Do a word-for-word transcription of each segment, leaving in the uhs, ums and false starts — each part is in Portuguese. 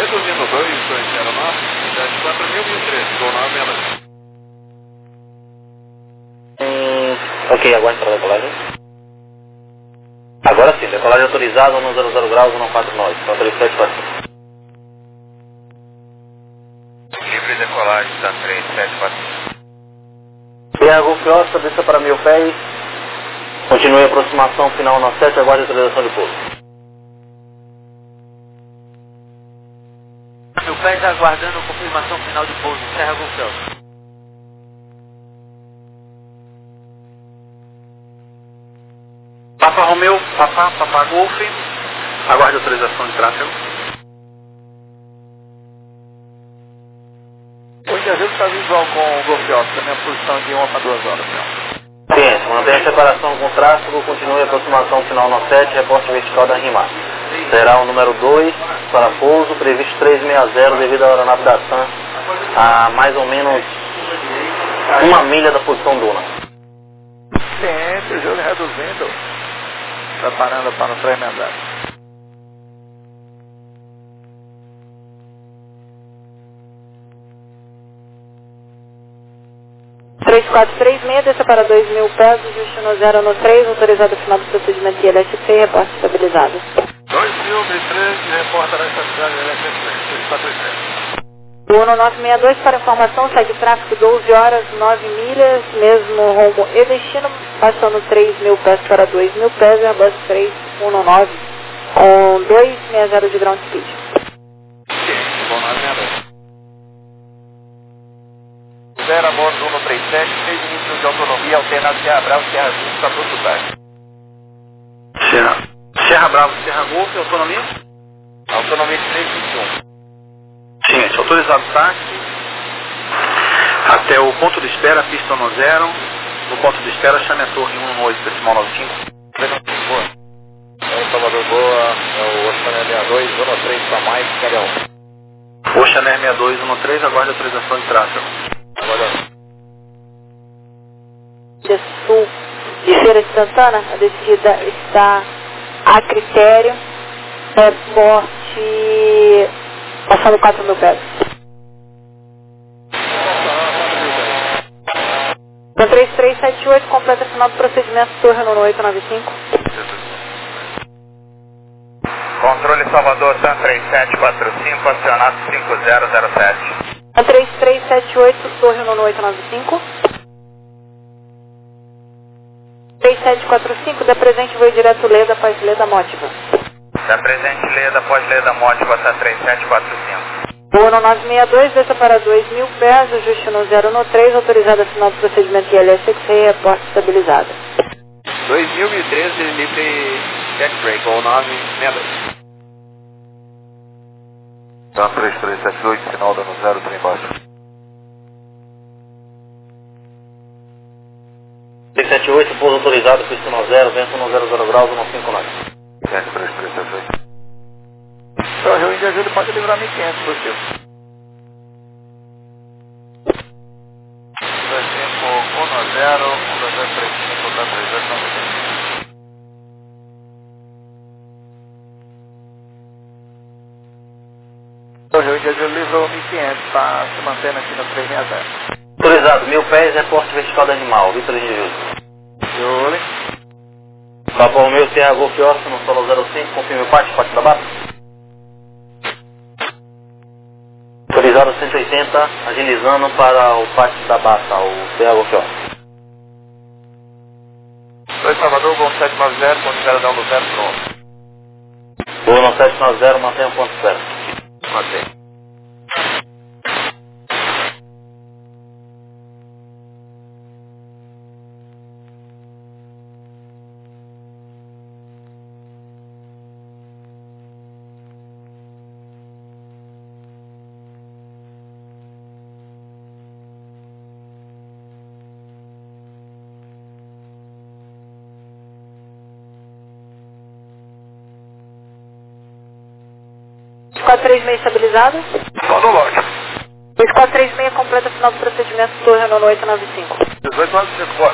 reduzindo dois, dois zero nove, sete quatro mil e treze, gol nove meia-noite. Hum, ok, aguarde para a decolagem. Agora sim, decolagem autorizada, um zero zero graus, um quatro nove, quatro sete quatro. Livre decolagem, está três sete quatro. Sierra Golf Oscar, desça para mil pés. Continue a aproximação final na sete, aguarde a autorização de pouso. Mil pés aguardando confirmação final de pouso, Serra Golf Oscar. Papa Romeu, Papa, Papa Golf, aguarde a autorização de tráfego. Hoje a gente está visual com o Golf Oscar, minha posição de uma para duas horas. Ciência, mantenha a separação com o tráfego, continue a aproximação final na sete, reporte vertical da RIMAR. Será o número dois para pouso, previsto três seis zero devido à aeronave da TAM a mais ou menos uma milha da posição Duna. Ciência, o jogo reduzindo, preparando para o três seis zero. três quatro três seis, desça para dois mil pés, ajuste no zero no três, autorizado o final do procedimento I L S C, reporte estabilizado. dois mil e treze, reporta nessa cidade L S C, seis quatro três. O ano nove seis dois para informação, segue tráfego doze horas, nove milhas, mesmo rumo e destino, passando três mil pés para dois mil pés, Airbus três um nove, com dois seis zero de ground speed. Ciência, gol nove meia-noite. Zero a bordo um três sete, seis minutos de autonomia, alternado Serra Bravo, Serra Sul, para todo tarde. Serra, Serra Bravo, Serra Golf, autonomia? Autonomia de três vinte e um. Ciência, autorizado táxi. Até o ponto de espera, pista no zero. No ponto de espera, chame a torre um oito, decimal nove cinco. Boa. É o Salvador Boa, é o Oceaner sessenta e dois, zona três para mais, Calhão. Oceaner sessenta e dois, um três, aguarde a autorização de tráfego. Agora. Sul de Feira de Santana, a descida está a critério, reporte passando quatro mil pés. No três três sete oito, completa final do procedimento, torre no oito nove cinco. Controle Salvador, TAM três sete quatro cinco, acionado cinco zero zero sete. No três três sete oito, torre no oito nove cinco. três sete quatro cinco, da presente voo direto Leda, após Leda Mótiva. Da presente Leda, após Leda Mótiva, TAM três sete quatro cinco. Voo no nove seis dois, desça para dois mil pés, ajuste no zero no três, autorizado a final do procedimento I L S C, reporte estabilizado. dois mil e treze, livre check break, ou nove seis dois. TAM três três sete oito, sinal dando zero, trem baixo. três sete oito, pouso autorizado, pista no zero, vento no zero zero graus, um cinco nove. três três sete oito. Só o Rio de Ajuda pode livrar mil e quinhentos por cento. dois cinco um zero, um dois zero três cinco, TAM três zero nove cinco. O Rio de Ajuda livrou mil e quinhentos, está se mantendo aqui no três seis zero. Autorizado, mil pés, reporte vertical do animal, Vitor de Jesus. Júlio. Papa Romeu, Sierra Golf Oscar, no solo zero cinco, confirme o pátio, pátio da bata. Autorizado cento e oitenta, agilizando para o pátio da bata, o Sierra Golf Oscar. dois Salvador, Gol sete nove zero, ponto zero, down do zero, pronto. Voo no sete nove zero, mantenha o ponto zero. Mantém. quatro três seis estabilizado. Só no lote. dois quatro três seis completa final do procedimento, torre no oito nove cinco. dezoito nove cinco, bora.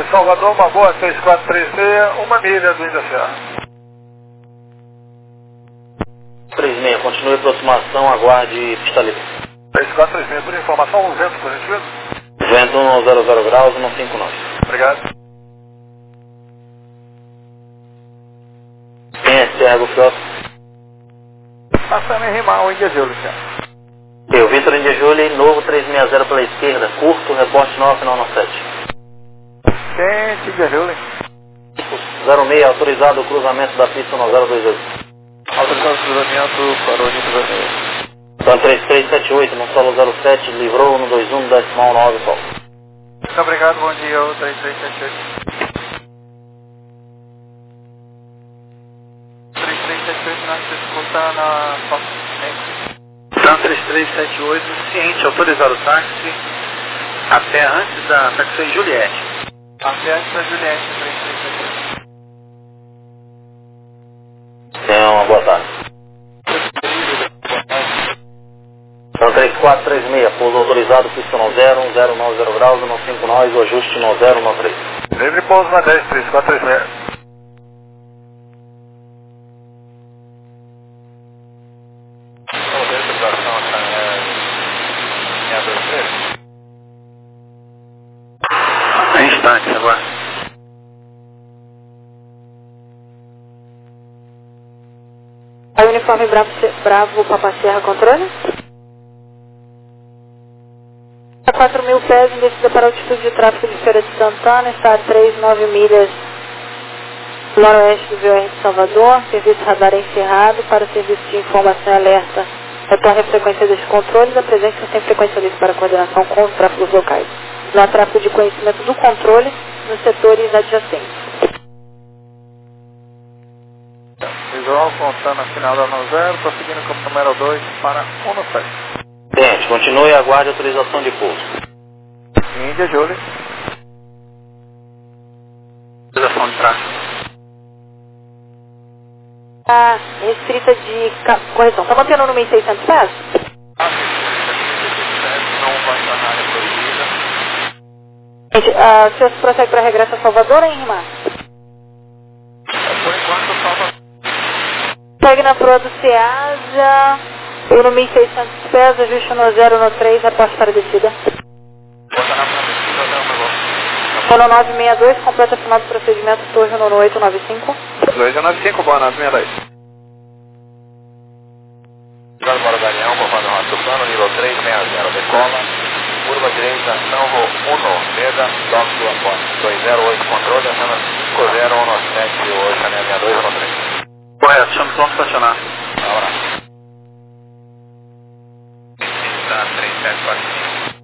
Salvador, uma boa três quatro três seis, uma milha do Índia Serra. três seis, continue a aproximação, aguarde pista livre. três quatro três seis, por informação, um vento, por gentileza. Vento um zero zero graus, um cinco nove. Obrigado. Quem é Serra Golf? Passando em rimar o Índia Júlio, senhor. Eu, Vitor Índia Júlio, novo três seis zero pela esquerda, curto, reporte nove final sete. Quente, Índia Júlio. zero seis, autorizado o cruzamento da pista no zero dois oito. Autorizado o cruzamento para o Índia Júlio. Então três três sete oito, no solo zero sete, livrou um dois um, decimal nove, sol. Muito obrigado, bom dia, o três três sete oito. três três sete oito, nós escuta na foto. Então três três sete oito, ciente, autorizado o táxi até antes da táxi Juliette. Até antes da Juliette, três três sete oito. Tenha uma boa tarde. Então três quatro três seis, pouso autorizado, pista no zero, um zero nove zero graus, um cinco nove, o ajuste no zero nove três. Livre pouso na dez, três quatro três seis. Em instantes agora. Aí uniforme Bravo, Bravo Papa Serra, controle. A quatro mil pés, em descida para a altitude de tráfego de Feira de Santana, está a três nove milhas noroeste do V O R de Salvador, serviço radar encerrado, para o serviço de informação e alerta. Retorne a frequência dos controles, a presença sem frequência livre para coordenação com os tráfegos locais. Não há tráfego de conhecimento do controle nos setores adjacentes. Visual, contando a final da nove zero, prosseguindo como número dois para um no sete. Gente, continue e aguarde autorização de pouso. Índia Júlio. Autorização de tráfego. Está restrita de ca- correção. Está mantendo no mil e seiscentos pés? Não vai estar na área proibida. Gente, ah, o senhor prossegue para regresso a Salvador, hein, Rimar? Por enquanto, Salvador. Segue na proa do Ceasa, eu no mil e seiscentos pés, ajuste no zero no três, reporte para a descida. Bota na descida, dá um negócio. Fono nove seis dois, completa final do procedimento, torre no oito nove cinco. dois nove cinco, boa nove seis dois. Obrigado para o Daniel, vou fazer uma plano, nível três seis zero, decola, curva direita, Sanvo um, Meda, Tóquio, Aponte, dois zero oito, controle, acima cinco zero um sete, oito, seis dois um três. Correto, chama pronto para estacionar. Ahora. Está três sete quatro cinco.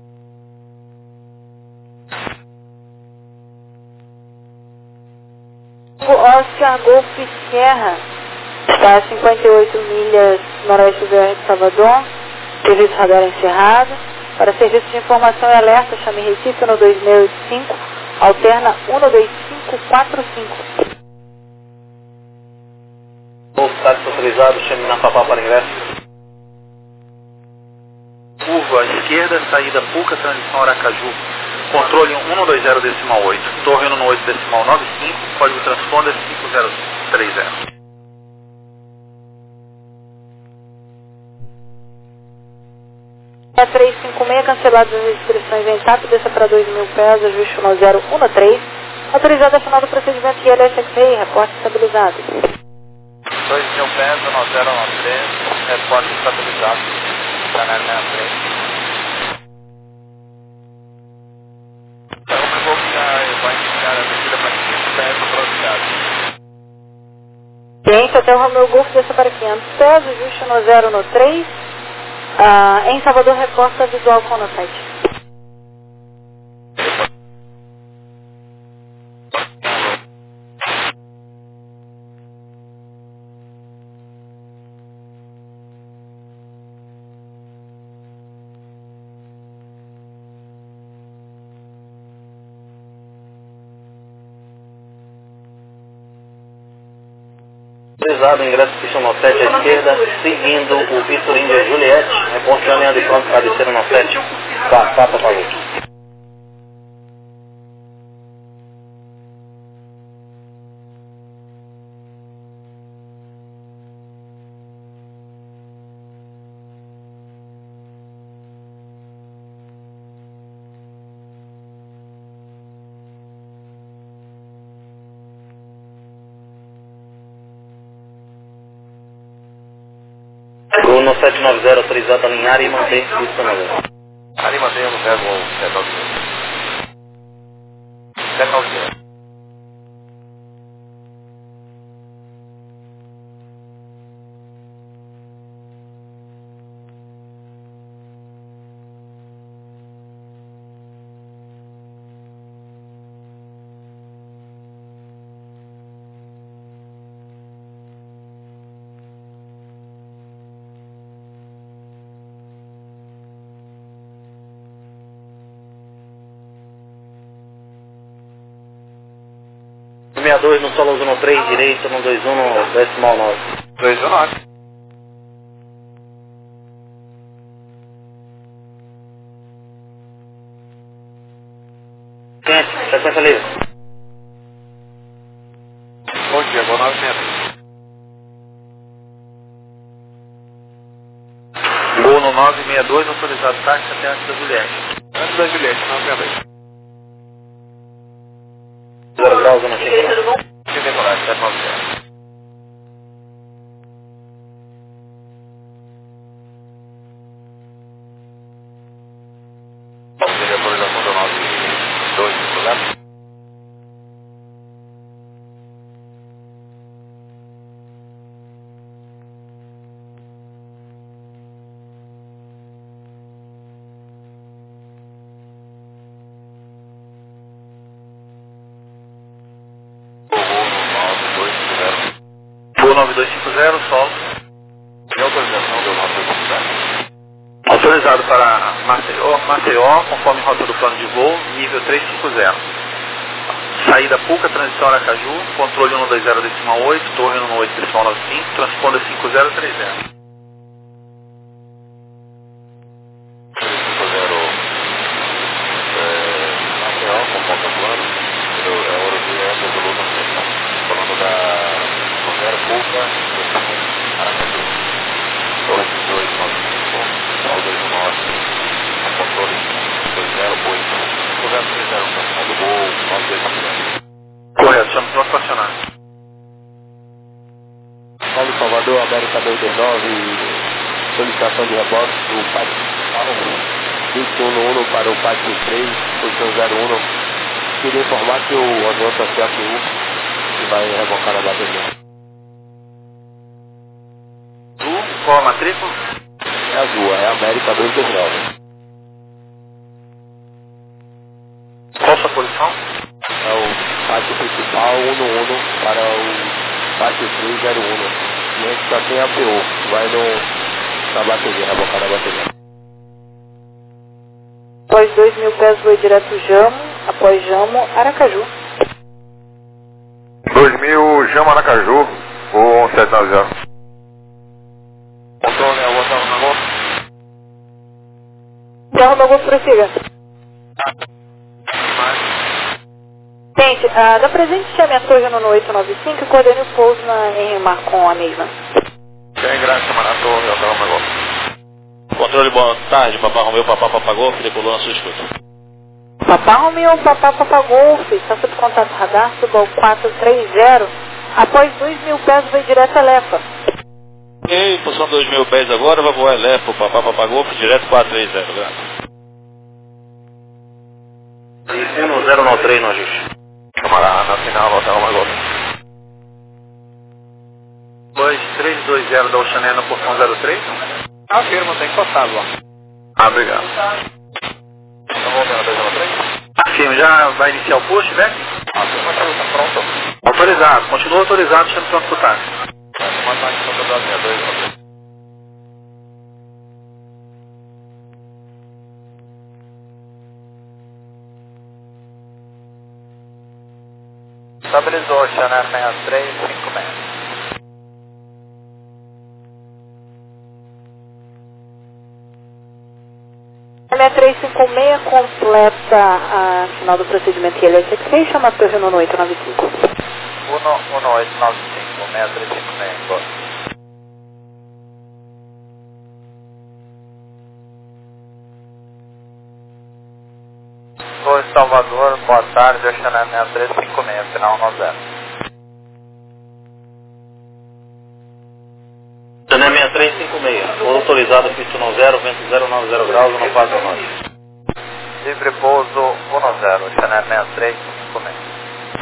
Oscar Golf Sierra, está a cinquenta e oito milhas noroeste do V O R de Salvador, serviço radar encerrado. Para serviço de informação e alerta, chame Recife no dois seis oito cinco, alterna um dois cinco quatro cinco. Novo táxi autorizado, chame na Papá para ingresso. Curva à esquerda, saída Puca, transição Aracaju. Controle um dois zero decimal oito. Torre um oito decimal nove cinco. Código transponder cinco zero três zero. É três cinco seis, canceladas as inscrições em TAP, desça para dois mil pés, ajuste no zero um três. Autorizado a final do procedimento I L S X R I, reporte estabilizado. dois mil pés, um zero um três, reporte estabilizado. Canal sessenta e três. Então, eu vou vai iniciar a descida para quinhentos pés do processo. Gente, até o Romeo Golf desça para quinhentos pés, ajuste no zero no três. Ah, em Salvador, reporta visual com no site. Autorizado, ingresso pista no sete à esquerda, seguindo o Vitor Índia Juliette, reporte caminhando de pronto para descer no sete, Papá Papa Final sete nove zero, autorizado a alinhar e manter pista noventa. Ali mantemos o verbo sete nove zero. sete nove zero. sessenta e dois no solo zero três, direito no dois um no decimal nove. dois um nove. Quente, sequência livre. Bom dia, boa nove metros. Gol no nove sessenta e dois, autorizado táxi até antes da Juliette. Antes da Juliette, nove sessenta e dois. zero grau, zona cinco. Sem decorar, sete nove zero. Seria a atualização do nove dois, correto? nove dois cinco zero, solo. E a autorização do nove dois cinco zero? Autorizado para Maceió, Maceió, conforme rota do plano de voo, nível trezentos e cinquenta. Saída Puca, transição Aracaju, controle cento e vinte decimal oito, torre cento e oito decimal noventa e cinco, transponda cinco zero três zero. cinco zero, Maceió, com ponta plano, é hora de essa do Lula, falando da zero Puca, Aracaju, dois dois nove cinco, dois um nove, controle dois zero oito, cinco zero três zero, final do voo, nove dois cinco zero. Correto, chama para estacionar. Paulo Salvador, América dois dois nove, solicitação de rebote do Pátio vinte e um no um para o Pátio três, posição zero um. Queria informar que o avião está C F U, que vai revocar a bateria. Qual a matrícula? É azul, é América dois dois nove. Qual sua posição? É o pátio principal um no um para o pátio três zero um. E a gente está sem A P O, vai no, na bateria, rebocar na bateria. Após dois mil pés, voo direto Jamo, após Jamo, Aracaju. dois mil, Jamo Aracaju, voo sete nove zero. Controle, a outra no negócio. Terra do Golfo, prossiga. Gente, ah, da presente chame a torre no oito nove cinco e coordene o pouso na, em Mar com a mesma. Sem graça, chamar a torre, eu tava no negócio. Controle, boa tarde, Papá Romeu, Papá Papagol, decolou na sua escuta. Papá Romeu, Papá Papagolf, está sob contato radar, suba quatro três zero, após dois mil pés, voo direto a Lefa. Ok, posição dois mil pés agora, vai voar Lefa, Papá Papagol, direto quatro três zero, graças. Destino zero nove três no ajuste. Camarada, na final, voltar uma gota. dois três dois zero da Oceané na porção zero três. Afirma, tem encostado lá. Ah, obrigado. Então voltando a dois zero três. Afirma, já vai iniciar o push, né? Afirma que está pronto. Autorizado, continua autorizado, chama para escutar. Uma taxa de dois zero três. Estabilizou, Oceané sessenta e três cinquenta e seis. sessenta e três cinquenta e seis completa a final do procedimento que ele é chama a torre no oito nove cinco. um oito nove cinco, sessenta e três cinquenta e seis, embora. Oi, Salvador, boa tarde, Oceané sessenta e três cinquenta e seis, final nove zero. Oceané sessenta e três cinquenta e seis, Autorizado pista um zero, vento zero nove zero graus, um quatro nove. Livre pouso um zero, Channel sessenta e três, começa.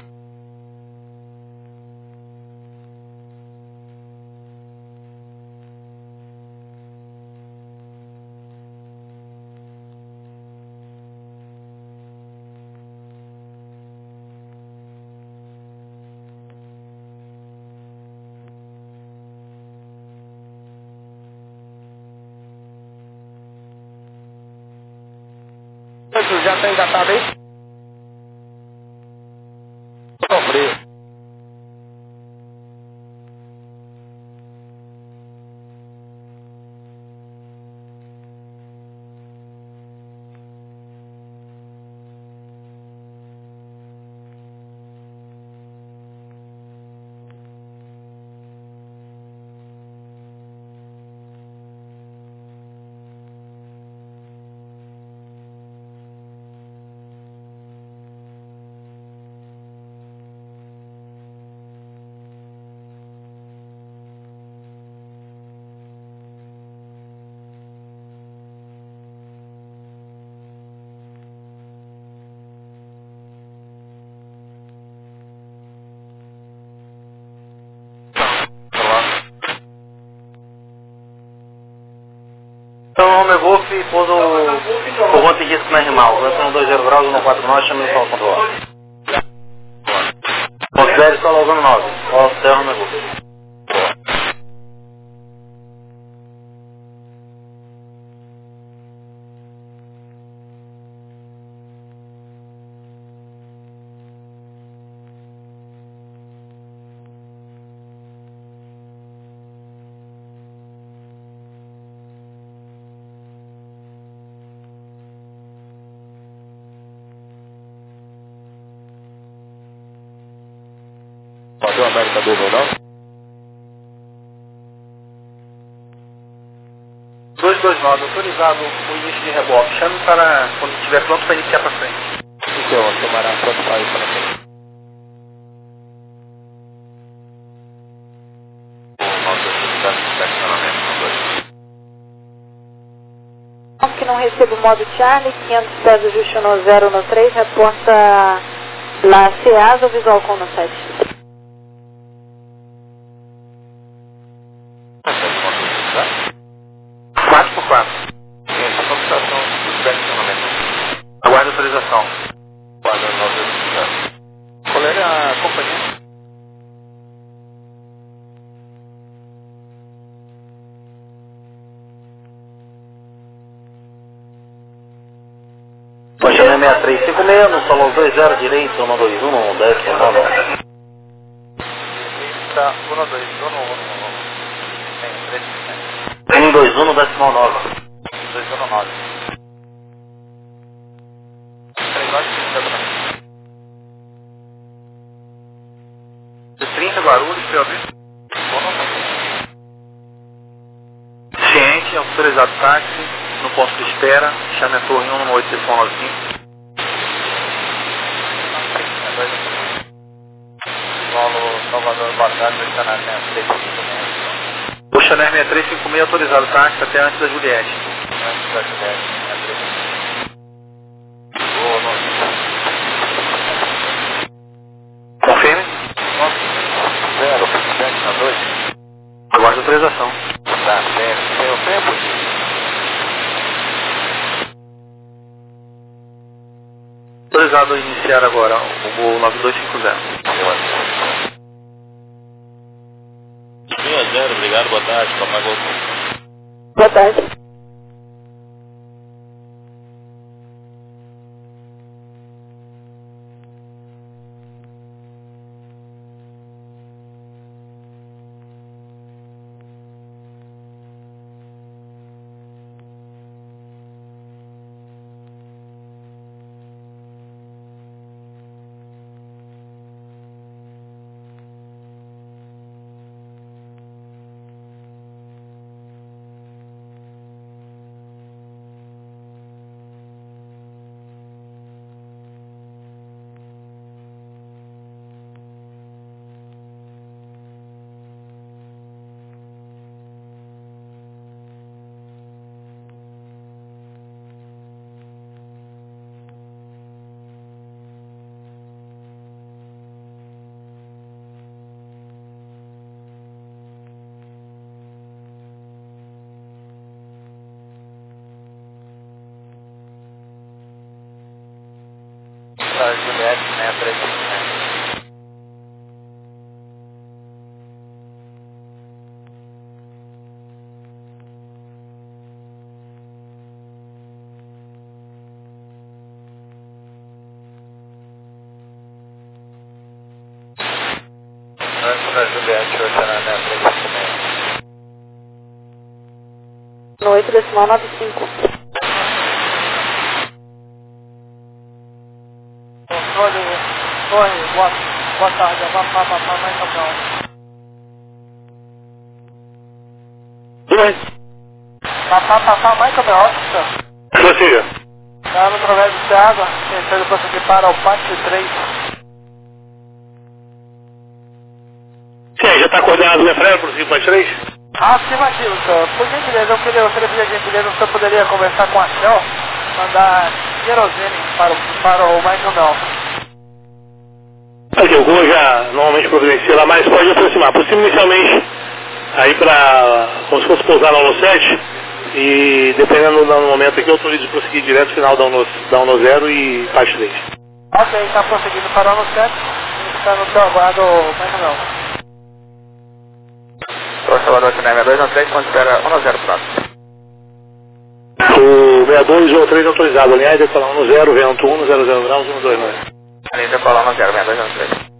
Já está engatado aí? Tô frio. Então, Romeo Golf, pouso por volta disso na Rimal. Vento dois zero graus, um quatro nove, chama o controle. Considere só logo no nove. Ó, Serra Romeo Golf. Padrão América dois ou não? dois dois nove, autorizado o início de reboque. Chame para quando estiver pronto para iniciar para frente. Então, tomará pronto para ir para frente. Que não recebe o modo Charlie, quinhentos pés ajuste no zero no três, reporta lá Ceasa ou Visual com no sete. quatro por quatro. Aguarde a autorização. Qual é a companhia? Channel sessenta e três cinco seis, no solo dois zero, direito, um dois um, décimo nove. Pista um dois um um, um dois um, décimo nove. dois um nove. três nove cinco. De trinta Guarulhos, P O B. Ciente, autorizado táxi, no ponto de espera, chame a torre um um oito decimal nove cinco. Paulo Salvador Barcardo, Channel sessenta e três. O Channel sessenta e três cinco seis autorizado táxi até antes da Juliette. Antes da Juliette. Confirme. zero, sete na dois. Aguarde a autorização. Tá, tem, tem o tempo? Autorizado a iniciar agora o voo nove dois cinco zero. um a zero, obrigado, boa tarde, Papai Golf. Boa tarde. Delta Juliette seis três cinco. Delta Juliette oito três cinco seis. No oito decimal nove cinco. Controle, torre, boa, boa tarde, Amapá, Amapá, mais Cabral. Dois. Amapá, Amapá, mais Cabral, senhor. Prossiga. Está no Provérbio de água, tentando prosseguir para o pátio três. Sim, já está coordenado o freio por cinco três? Afirmativo, senhor. Por gentileza, eu queria oferecer a gentileza, o senhor poderia conversar com a Shell, mandar querosene para o, para o Michael Bell. Aqui, o Gol já normalmente providencia lá, mas pode aproximar. Aproxima inicialmente aí para, como se fosse pousar na U N O sete, e dependendo do momento aqui, eu autorizo prosseguir direto final da U N O zero e parte três. Ok, está prosseguindo para o U N O sete, está no seu aguardo, Michael Bell. Torre Salvador Chennai seis dois um três, quando espera um zero próximo. O seis dois um três autorizado, alinhar e decolar um zero, vento um, zero zero graus, um dois nove. Alinha e decolar um zero, seis dois um três.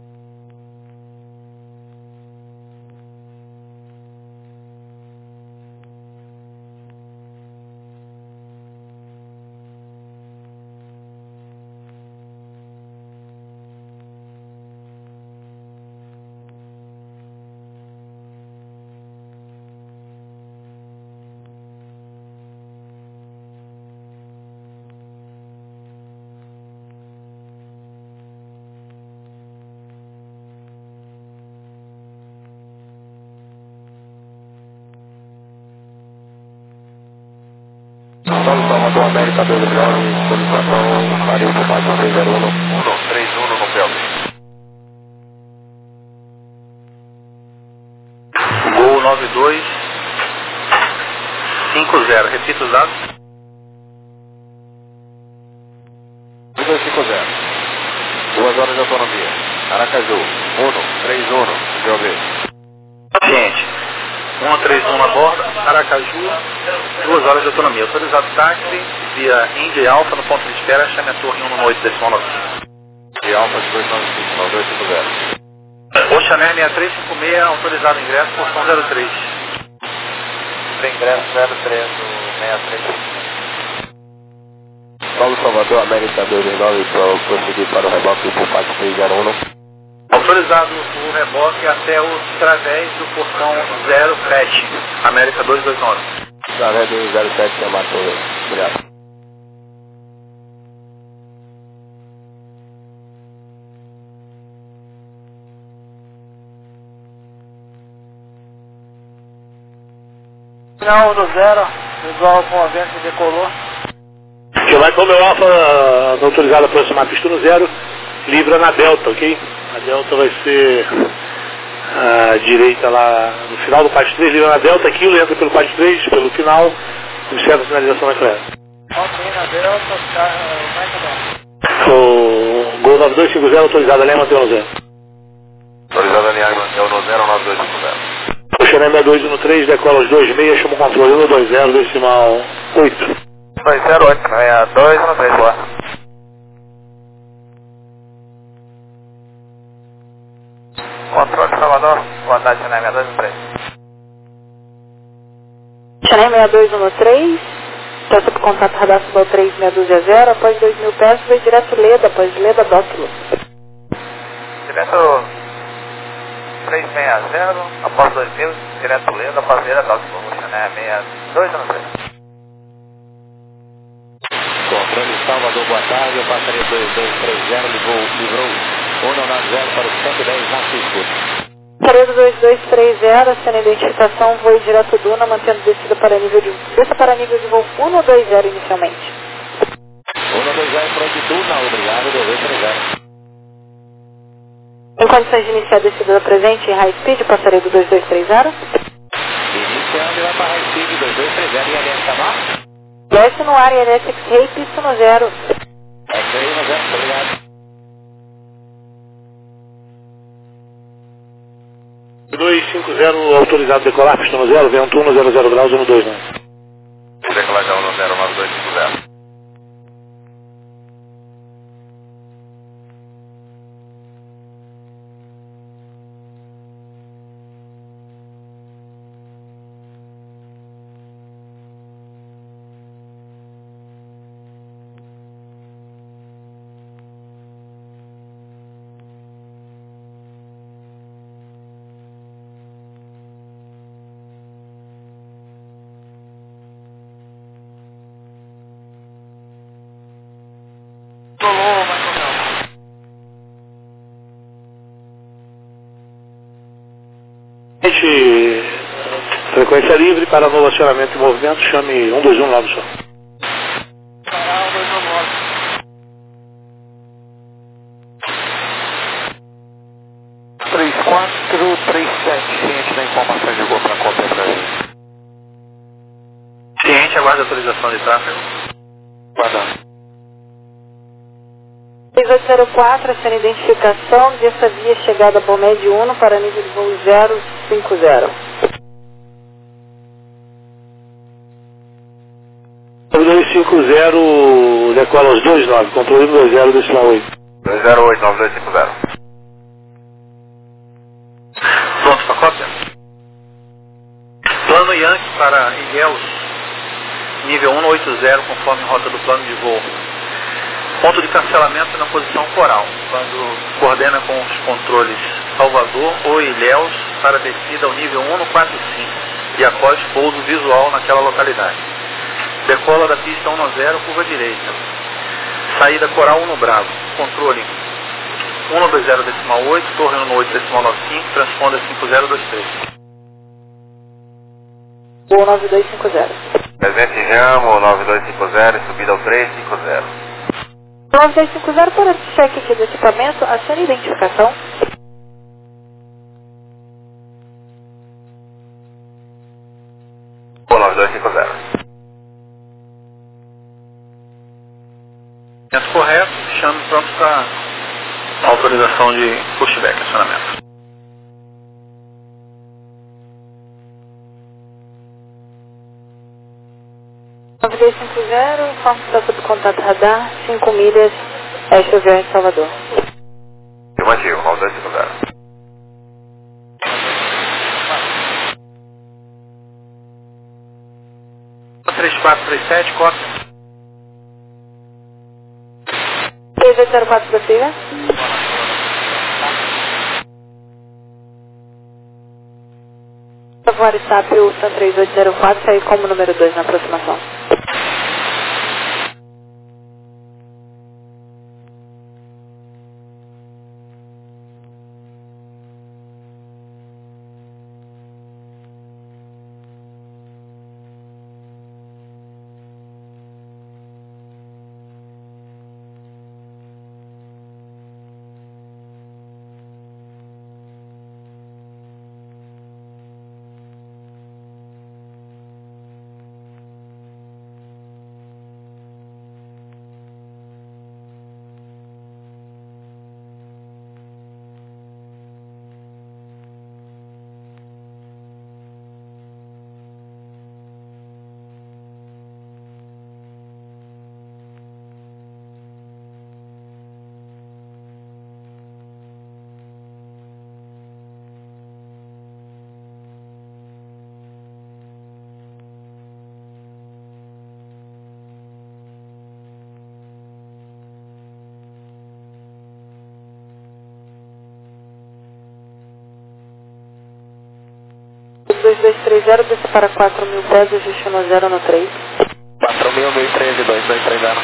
Solo Salvador América dois nove, solicitação Paris do Pátio três zero um, um três um no Pelve. Gol nove dois cinco zero, repita os dados. nove dois cinco zero. Duas horas de autonomia. Aracaju, um três um, G O V. Paciente. um três um a bordo, Aracaju, duas horas de autonomia. Autorizado táxi via Indy Alpha no ponto de espera, chame a torre um oito decimal nove cinco. Indy Alpha dois nove cinco, nove dois cinco zero. Oceaner seis três cinco seis, autorizado ingresso, portão zero três. Tem ingresso zero três do seis três cinco. Paulo Salvador América dois nove, para prosseguir para o reboque por Pátio três zero um. Autorizado o reboque até o través do portão zero sete, América dois dois nove. Através do zero sete, matou. Obrigado. Final do zero, igual com o vento que decolou. Que vai com o meu Alfa autorizado a aproximar a pista no zero, livra na Delta, ok? A Delta vai ser a direita lá no final do parte três, livra na Delta, aqui entra pelo parte três, pelo final, observa a sinalização na clara. Ok, na Delta, vai também. O Gol nove dois cinco zero autorizado, alinha manter no zero. Autorizado a alinhar manter no zero, nove dois cinco zero. O Xané seis dois um três, decola os dois meia, chama o controle um dois zero, decimal oito. dois zero oito, seis dois um três, boa. Controle Salvador, boa tarde, Xané seis dois um três. Xané seis dois um três, peça por contato radar Subal três seis dois zero, após dois mil pés, veio direto Leda, após Leda Dóquilo. Direto três seis zero, após dois mil, direto Leda, após Leda Dóquilo, Xané seis dois um três. Controle Salvador, boa tarde, eu passaria dois dois três zero, livrou, livrou um zero para o cento e dez na Cisco. Paredo dois dois três zero, sendo identificação, voo direto Duna, mantendo descida para nível de, desça para nível de voo um dois zero inicialmente. um dois zero para de Duna, obrigado, dois dois três zero. Em condições de iniciar a descida da presente em High Speed, passaria do dois dois três zero. Iniciando e vai para High Speed, dois dois três zero, e aliança mar. Desce no ar, Electric Rei, pista no zero. É isso aí, Certo, obrigado. dois cinco zero autorizado decolar, pista no zero, vento um, zero zero graus, um dois nove. Decolagem um zero nove dois cinco zero. Rolou, vai correr. Gente, frequência livre para novo acionamento e movimento, chame um dois um lá no som. Parar um, dois, um, nove. três quatro três sete, ciente da informação de gol para cópia Brasil. Ciente, aguarda autorização de tráfego. Guardando. seis oito zero quatro, essa identificação dessa via chegada a Bomed um para nível de voo zero cinco zero. dois cinco zero, decola aos dois nove, controle dois zero desse lá oito. dois zero oito nove dois cinco zero. Pronto para cópia? Plano Yankee para Ilhéus, nível cento e oitenta, conforme rota do plano de voo. Ponto de cancelamento na posição coral, quando coordena com os controles Salvador ou Ilhéus para descida ao nível cento e quarenta e cinco e após pouso visual naquela localidade. Decola da pista cento e dez, curva direita. Saída coral um Bravo, controle cento e vinte oito, torre cento e oito noventa e cinco, transponder cinco zero dois três. Voo nove dois cinco zero. Presente Jamo, nove dois cinco zero, subida ao três cinco zero. nove dois cinco zero, para cheque aqui do equipamento, acione identificação. nove dois cinco zero. Momento correto, chame pronto para autorização de pushback, acionamento. nove dois cinco zero, informe que está sob contato radar, cinco milhas, este avião em Salvador. Afirmativo, nove dois cinco zero. três quatro três sete, cópia. três oito zero quatro da filha. Favor, está Pilsen três oito zero quatro, sair como número dois na aproximação. dois dois três zero, desce para quatro mil pés, ajuste no zero no três. quatro mil, mil e treze, dois dois três zero.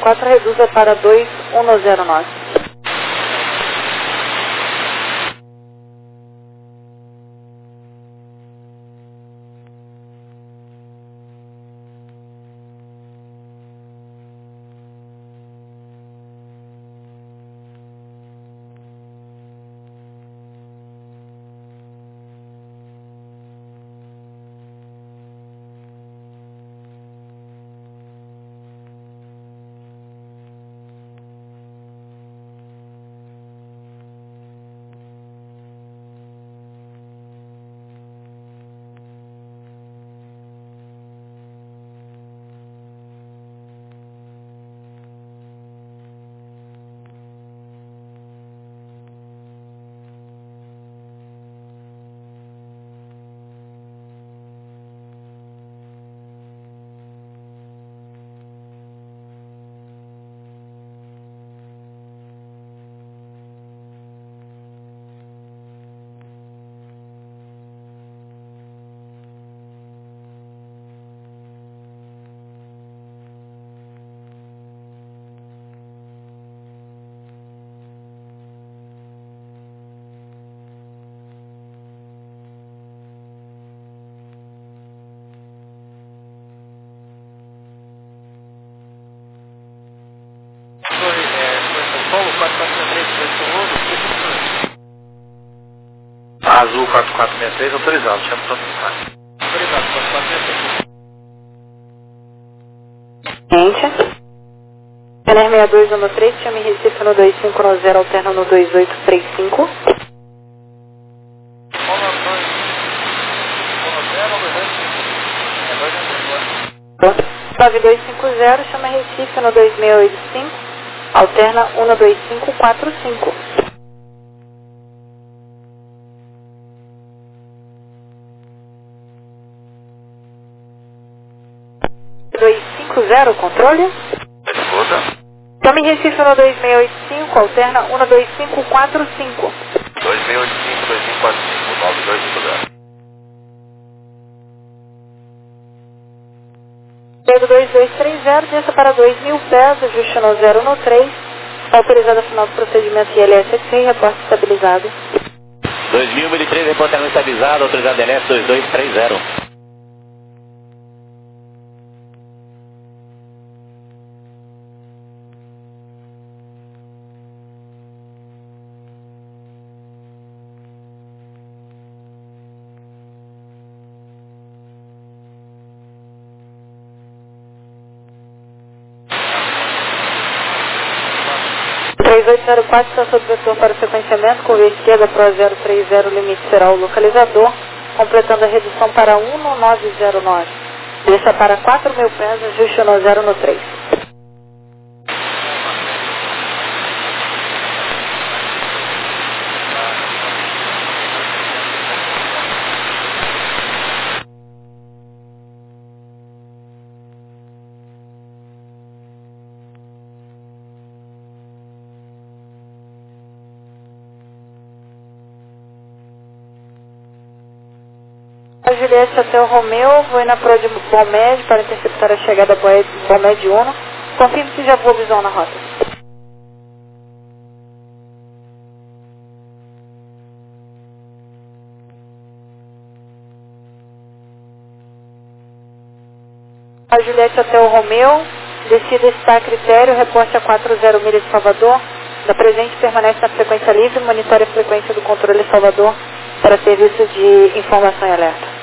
quatro, reduza para dois um zero nove. Azul quatro quatro seis três, autorizado, chama o mensagem. Autorizado, quatro quatro seis Gente, N R seis dois um três, chame Recife no dois cinco nove zero, alterna no dois oito três cinco. nove dois cinco zero, chama Recife no dois seis oito cinco, alterna um dois cinco quatro cinco. dois cinco zero, controle. Escuta. Chame Recife no dois seis oito cinco, alterna um dois cinco quatro cinco. dois seis oito cinco, dois cinco quatro cinco, nove dois cinco zero. Pedro dois dois três zero, desça para dois mil pés, ajuste no zero no três, autorizado a final do procedimento I L S X I, reporte estabilizado. dois mil, mil e três, reportamento estabilizado, autorizado I L S dois dois três zero. três oito zero quatro, está sob vetor para o sequenciamento, com via esquerda para zero três zero, limite será o localizador, completando a redução para um nove zero nove. Desça para quatro mil pés, ajuste no zero no três. A Juliette até o Romeu, vou na Pro de Bomed para interceptar a chegada Bomed Uno. Confirme se já voou visão na rota. A Juliette até o Romeu, descida está a critério, reporte a quatro zero milhas de Salvador. Da presente permanece na frequência livre, monitore a frequência do controle Salvador para serviço de informação e alerta.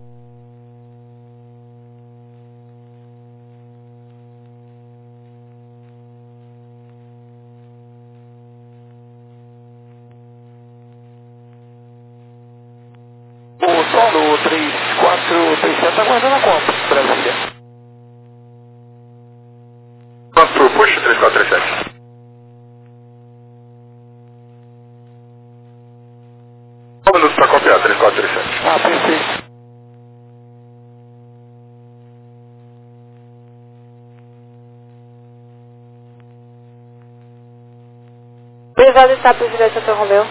O solo três quatro três sete está aguardando a compra, Brasília. Quanto puxa três quatro três sete? Um minuto para copiar, três quatro três sete. Ah, perfeito. Pesado está para o Juliette até o Romeu.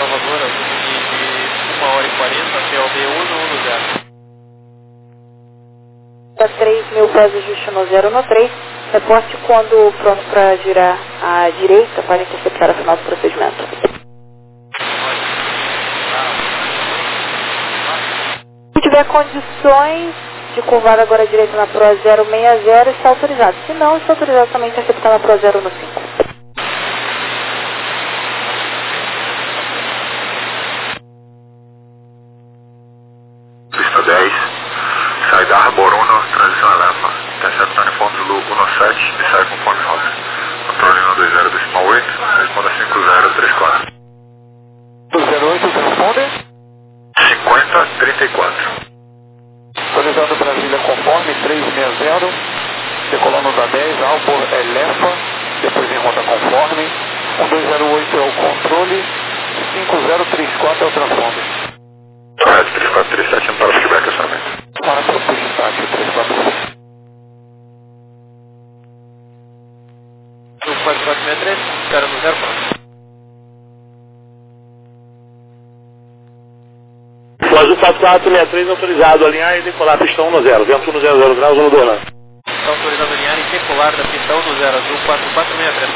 Salvador, de uma hora e quarenta até o B um no um zero. três mil pés ajuste no zero no três. Reporte quando pronto para girar à direita para interceptar a final do procedimento. Se tiver condições de curvar agora à direita na Pro zero seis zero, está autorizado. Se não, está autorizado também interceptar na Pro zero no cinco. Pista dez, sai da Arbor uno, transição Elefa, intercepta uniforme Zulu um sete e sai conforme rota. Controle um dois zero decimal oito, responda cinco zero três quatro. zero oito, responde. cinquenta trinta e quatro. Autorizado Brasília conforme três seis zero, decolando da dez, Arbor Elefa, depois em rota conforme. um dois zero oito é o controle, cinco zero três quatro é o transponder. Correto, três quatro três sete, para o feedback acionamento. Para o pushback, três quatro três. quatro quatro seis três, zero no zero quatro. Azul quatro quatro seis três autorizado, alinhar e decolar pistão um no zero, vento um zero zero graus, um dois não. Está autorizado a alinhar e decolar da pista um no zero, Azul quatro quatro seis três.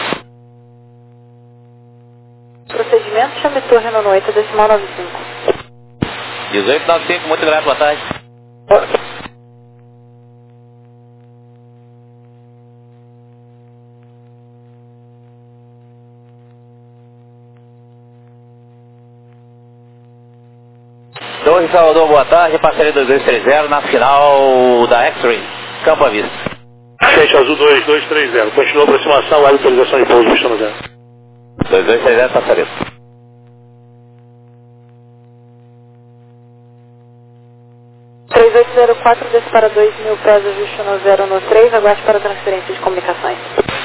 Procedimento, chame torre no oito, decimal nove cinco. dezoito noventa e cinco, muito grato, boa tarde. Torre Salvador, boa tarde, parceria dois dois três zero na final da X-Ray, Campo à Vista. Sete Azul dois dois três zero, continua a aproximação, área de autorização de pouso, pistão no zero. dois dois três zero, parceria. três oito zero quatro, desce para dois mil pés, ajuste no zero no três, aguarde para transferência de comunicações.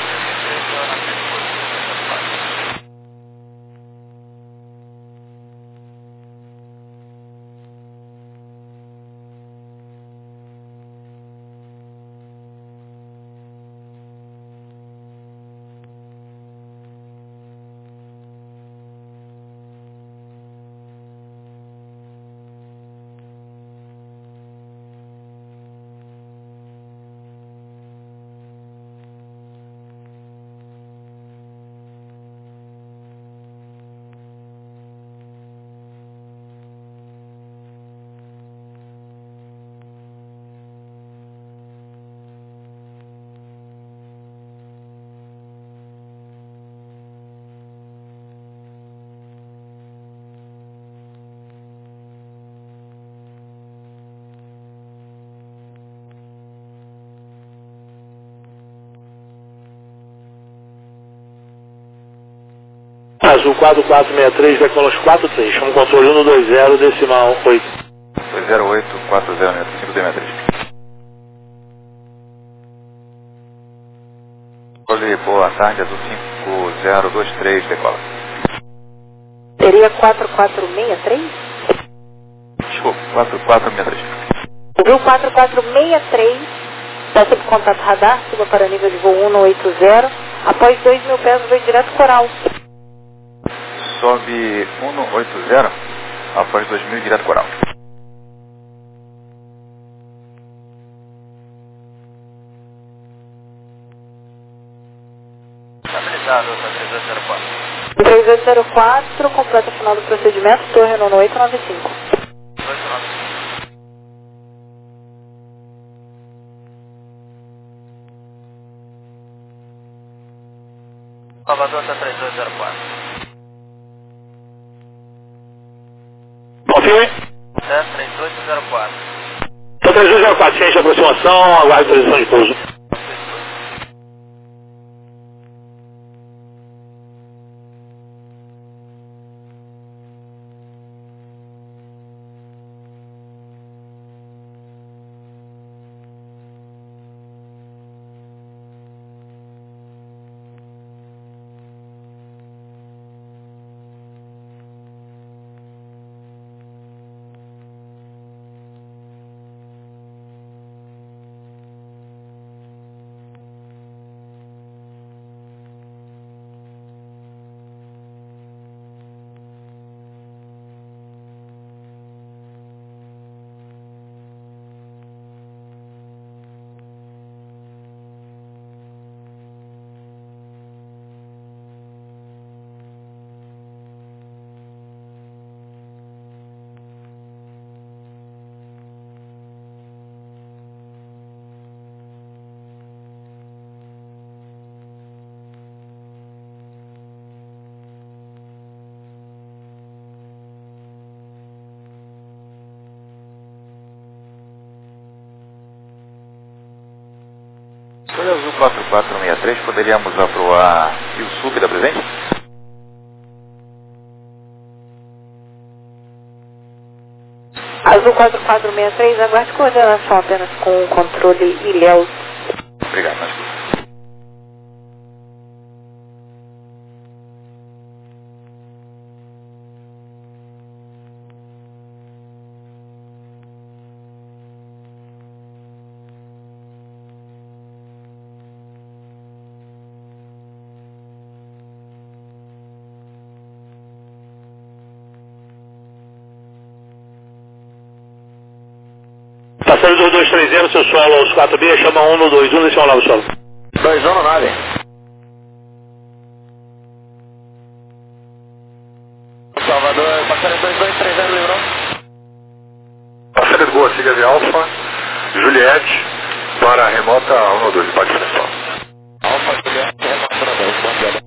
Azul quatro quatro seis três, decola quatro três, chama o controle um dois zero, decimal oito. dois zero oito quatro zero cinco D três. Controle, boa tarde, Azul cinco zero dois três, decola. Seria quatro quatro seis três? Desculpa, quatro quatro seis três. Ouviu quatro quatro seis três, está sob contato radar, suba para nível de voo um oito zero, após dois mil pés, voo direto coral. Sobe um oito zero, após dois mil, direto coral. Estabilizado, três oito zero quatro. três oito zero quatro, completa o final do procedimento, torre no oito nove cinco. oito nove cinco. Salvador está três oito zero quatro. Confirme. É, três oito zero quatro. Então três oito zero quatro, ciente de aproximação, aguarde autorização de pouso. Foi Azul quatro quatro seis três, poderíamos aprovar o sub da presente? Azul quatro quatro seis três, aguarde coordenação apenas com o controle Ilhéus. Obrigado, nós. Passando do dois três zero, seu solo aos quatro B, chama um no dois um, decimal nove solo. dois um no nove. Salvador, passando dois dois três zero, livrou. Passando de boa, siga de Alfa, Juliette, para a remota um no dois, pode ser só. Alfa, Juliette, remota um no dois, bom dia.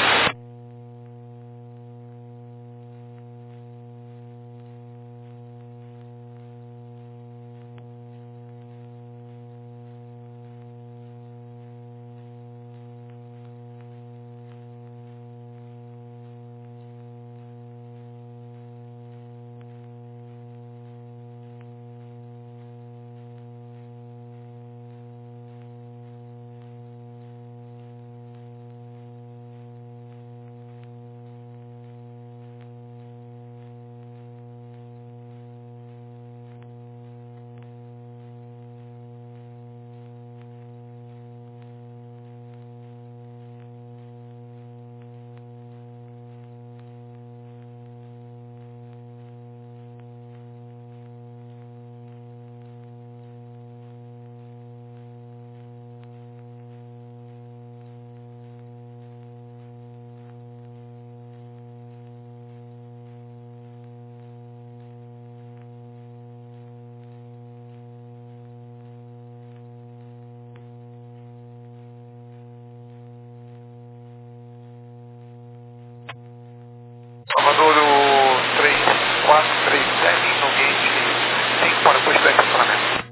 Salvador três quatro três sete, no gate cinco para o pushback de estacionamento.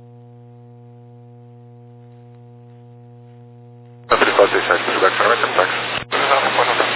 três quatro três sete, pushback de estacionamento, no táxi. Exato, pode andar.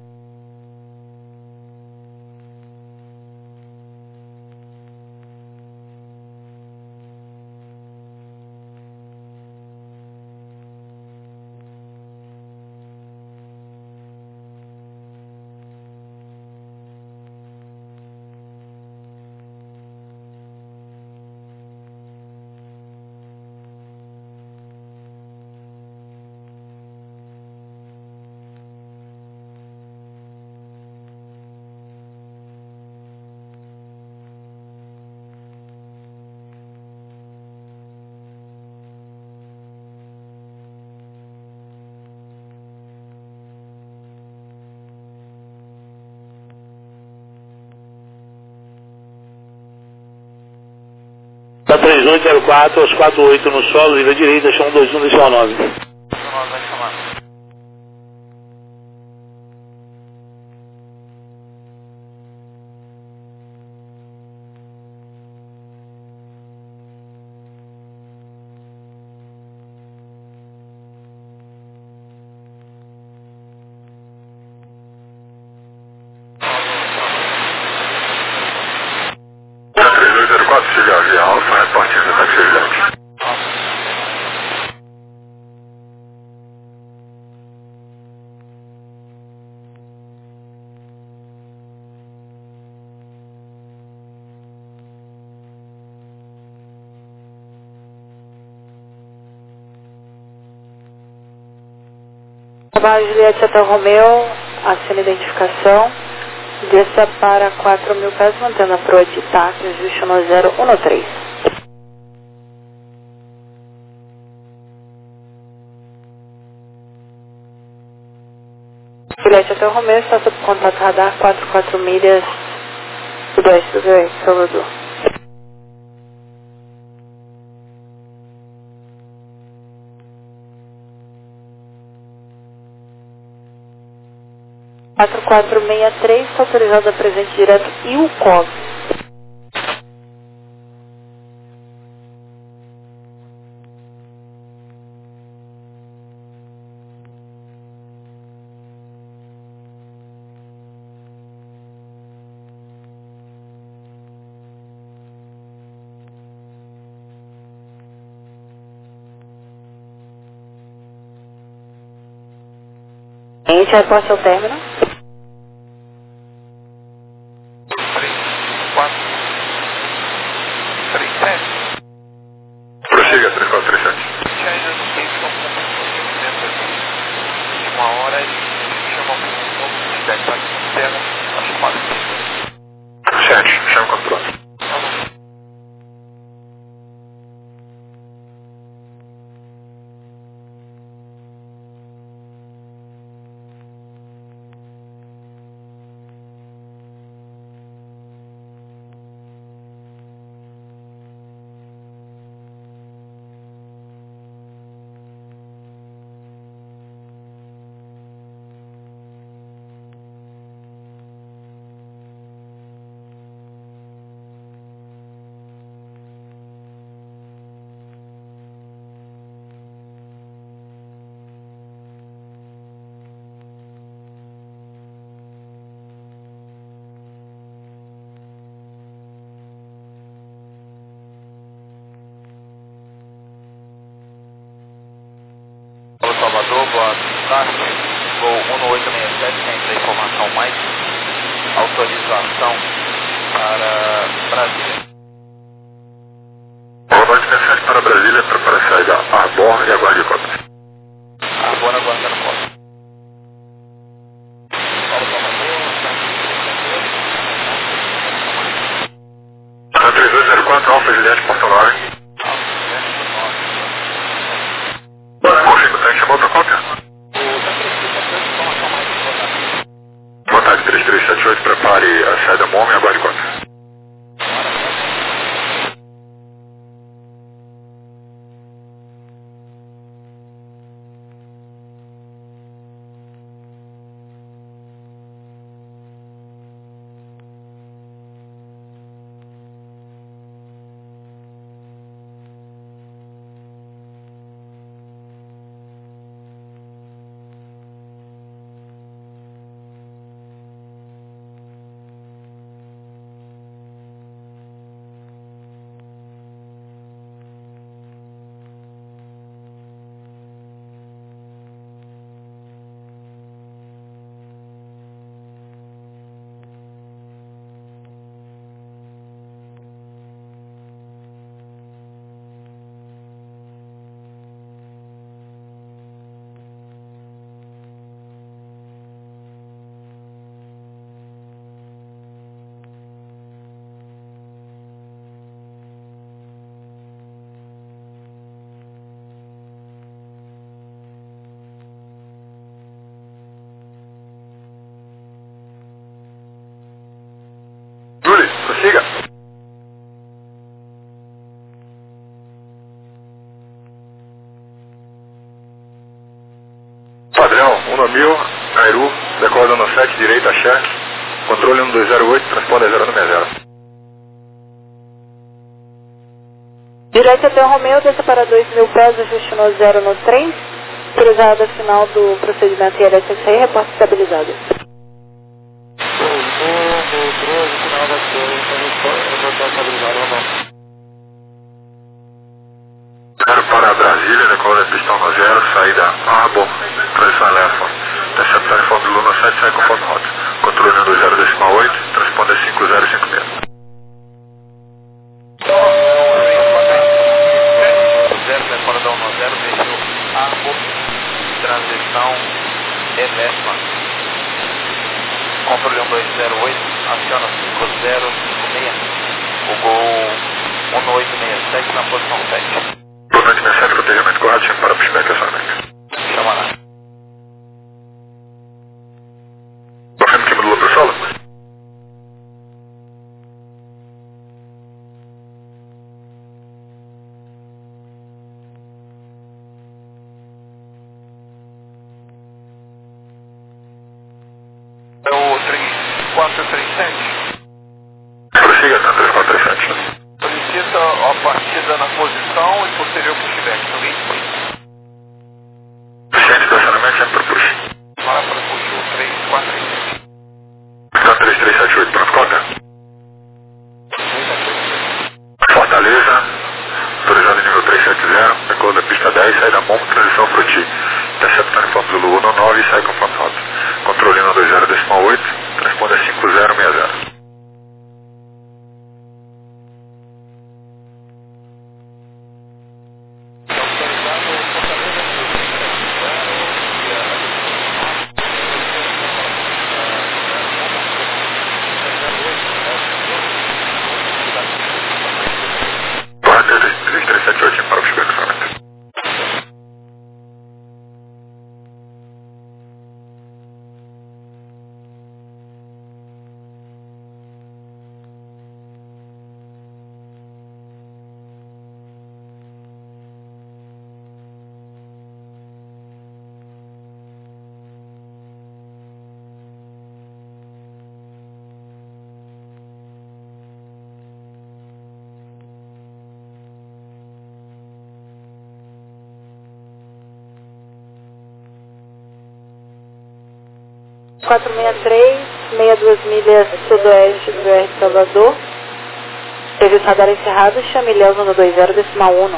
Da três oito zero quatro aos quatro oito no solo, livre direita, chama um dois um, decimal nove. três oito zero quatro, chega de Alfa, reportinho do táxi Juliette. Abaixo Juliette até o Romeu, assina a identificação, desça para quatro mil pés, mantendo a proa de táxi, ajuste no zero um no três. Juliette até o Romeu, está sob contato radar, quatro quatro milhas, sudeste do Rio, Salvador. quatro quatro seis três, está autorizado a presente direto e o C O V. Gente, reporte ao término. três, quatro, três, sete. Prossiga, três quatro três sete. Já ainda não sei se estão cumprindo dentro aqui. De uma hora e chamam para um novo feedback para a terra, a chamada de sete, chama o controle. Salvador, boa tarde. Voo um oito seis sete, tem a informação mais autorização para Brasília. Boa noite, mensagem para Brasília, para a saída Arbor e aguarde cota. Arbor aguardando cota. três dois zero quatro, Alfa Juliette, Porto Alegre. Confirma, tem que chamar outra cópia? Boa tarde, três três sete oito, prepare a saída M O M e aguarde cota. Júlio, prossiga. Padrão, um mil, Nairu, decola dando sete, direita, cheque, controle um dois zero oito, transponder zero no zero. Direita até o Romeu, desça para dois mil pés, ajuste no zero no trem. Cruzada final do procedimento I L S S I, reporte estabilizado. Zero para Brasília, decola pistão no zero, saída Arbor, transição Elefa. Interceptar em forma de Luna sete, sai conforme rota. Controle um dois zero decimal oito, transponder cinco zero cinco seis. zero, decola da um zero, deixou Arbor, transição Elefa. Controle um dois zero oito, aciona cinco zero cinco seis. O gol um oito seis sete na posição sete. Boa noite, mensagem, protegimento correto, chama para pushback acionamento. Chama lá. Confirma que mudou para o solo? É o três quatro três sete. Prossiga, tá, três quatro três sete. Solicita a partida na posição e posterior pushback. Ninguém foi. Ciente do acionamento, chama para push. Para para push o três quatro três sete. Tá, três três sete oito, pronto, cota. Fortaleza, autorizado em nível três sete zero, decola da pista dez, sai da M O M, transição Fruti. Interceptar em forma do Lua no nove e sai conforme rota. quatro seis três, sessenta e duas milhas sudoeste do R Salvador. Serviço radar encerrado, chame Léo zona dois zero, decimal um.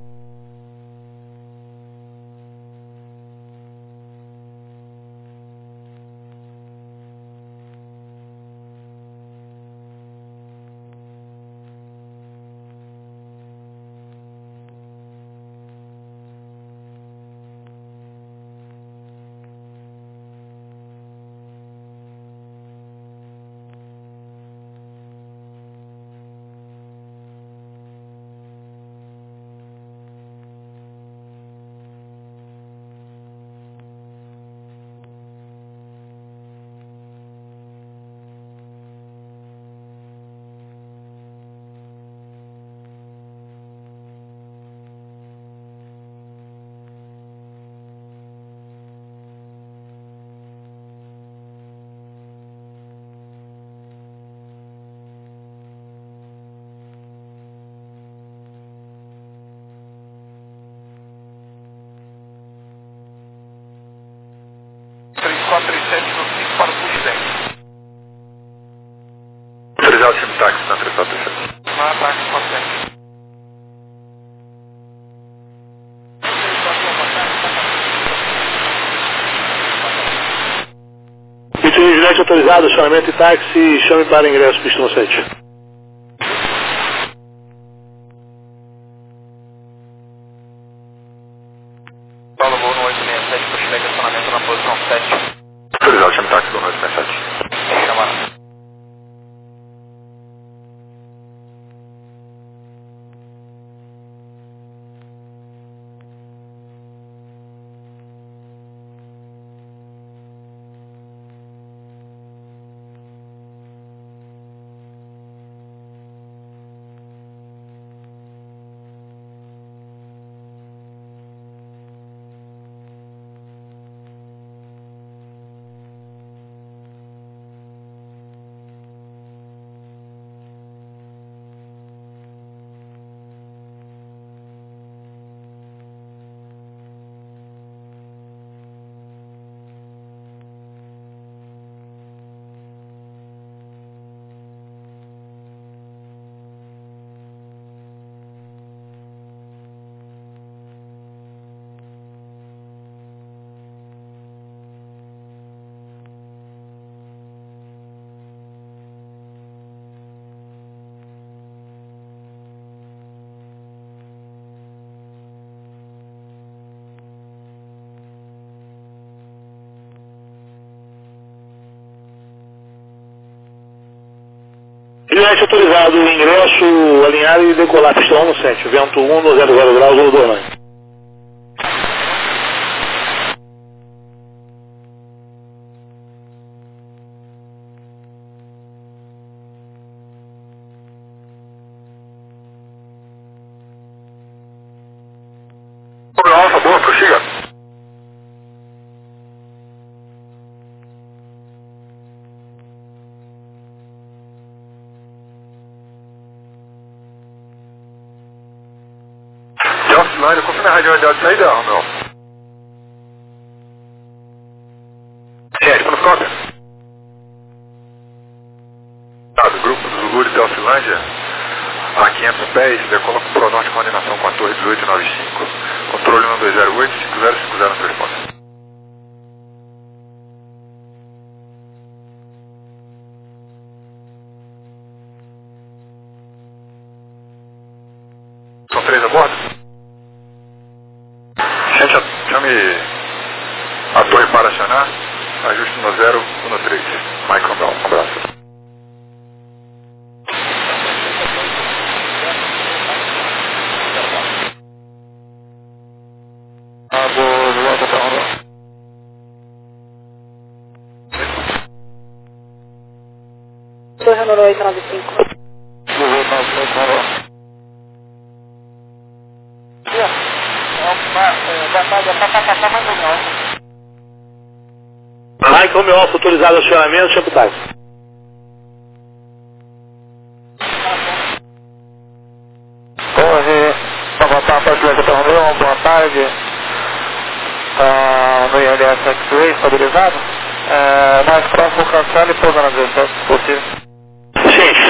quatro três sete no cinco para o Push dez. Autorizado o time táxi na três quatro três sete. Na táxi quatro sete. Pista vigilante autorizado, acionamento e táxi, chame para ingresso, pista no sete. Paulo Gol no oito seis sete, Push dez, acionamento na posição sete. Autorizado o time táxi do oito seis sete. Chama. Vigilante autorizado, ingresso, alinhar e decolar, pista um no sete, vento um no zero zero graus, zona do Orlando. Alfa, boa, prossiga. Delfinândia, confirma a radioalidade de saída ou não? Sérgio, quando conta? Ah, do grupo do Zulu de Delfinândia, a quinhentos pés, decola com pronorte coordenação com a torre dezoito noventa e cinco. Controle um dois zero oito, cinco zero cinco zero na resposta. São três a bordo? Gente, chame a torre para acionar, ajuste no zero um três. Michael Brown, um abraço. Ah, boa, volta para rodar. Torre número oito nove cinco. Vou voltar para rodar. Michael meu alfa autorizado, acionamento, chame táxi. Torre, boa tarde, boa tarde. Ah, no I L S X-Ray, estabilizado? É, mais próximo cancela e pousa na dezessete, se possível.